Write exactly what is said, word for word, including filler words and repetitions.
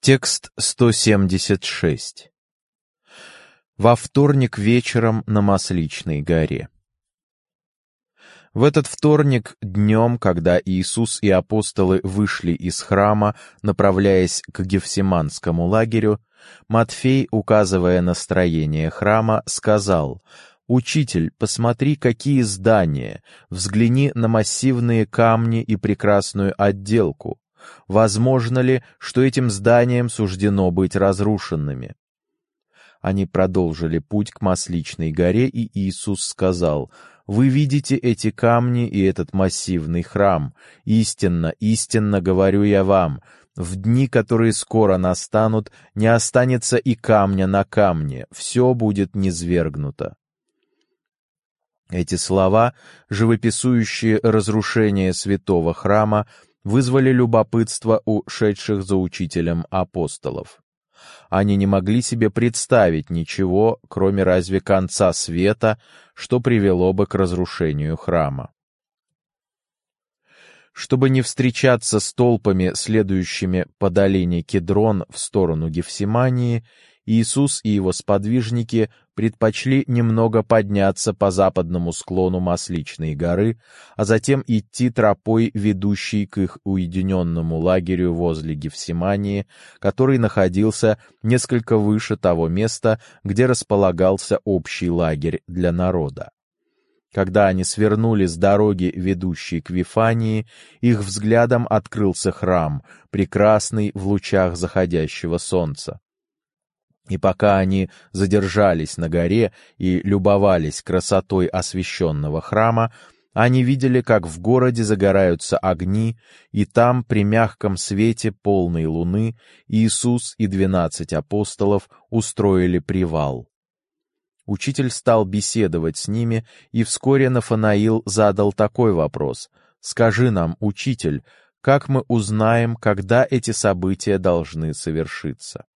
Текст сто семьдесят шесть. Во вторник вечером на Масличной горе. В этот вторник днем, когда Иисус и апостолы вышли из храма, направляясь к Гефсиманскому лагерю, Матфей, указывая на строение храма, сказал: «Учитель, посмотри, какие здания, взгляни на массивные камни и прекрасную отделку. Возможно ли, что этим зданиям суждено быть разрушенными?» Они продолжили путь к Масличной горе, и Иисус сказал: «Вы видите эти камни и этот массивный храм. Истинно, истинно говорю я вам, в дни, которые скоро настанут, не останется и камня на камне, все будет низвергнуто». Эти слова, живописующие разрушение святого храма, вызвали любопытство у шедших за учителем апостолов. Они не могли себе представить ничего, кроме разве конца света, что привело бы к разрушению храма. Чтобы не встречаться с толпами, следующими по долине Кедрон в сторону Гефсимании, Иисус и его сподвижники предпочли немного подняться по западному склону Масличной горы, а затем идти тропой, ведущей к их уединенному лагерю возле Гефсимании, который находился несколько выше того места, где располагался общий лагерь для народа. Когда они свернули с дороги, ведущей к Вифании, их взглядом открылся храм, прекрасный в лучах заходящего солнца. И пока они задержались на горе и любовались красотой освященного храма, они видели, как в городе загораются огни, и там, при мягком свете полной луны, Иисус и двенадцать апостолов устроили привал. Учитель стал беседовать с ними, и вскоре Нафанаил задал такой вопрос: «Скажи нам, учитель, как мы узнаем, когда эти события должны совершиться?»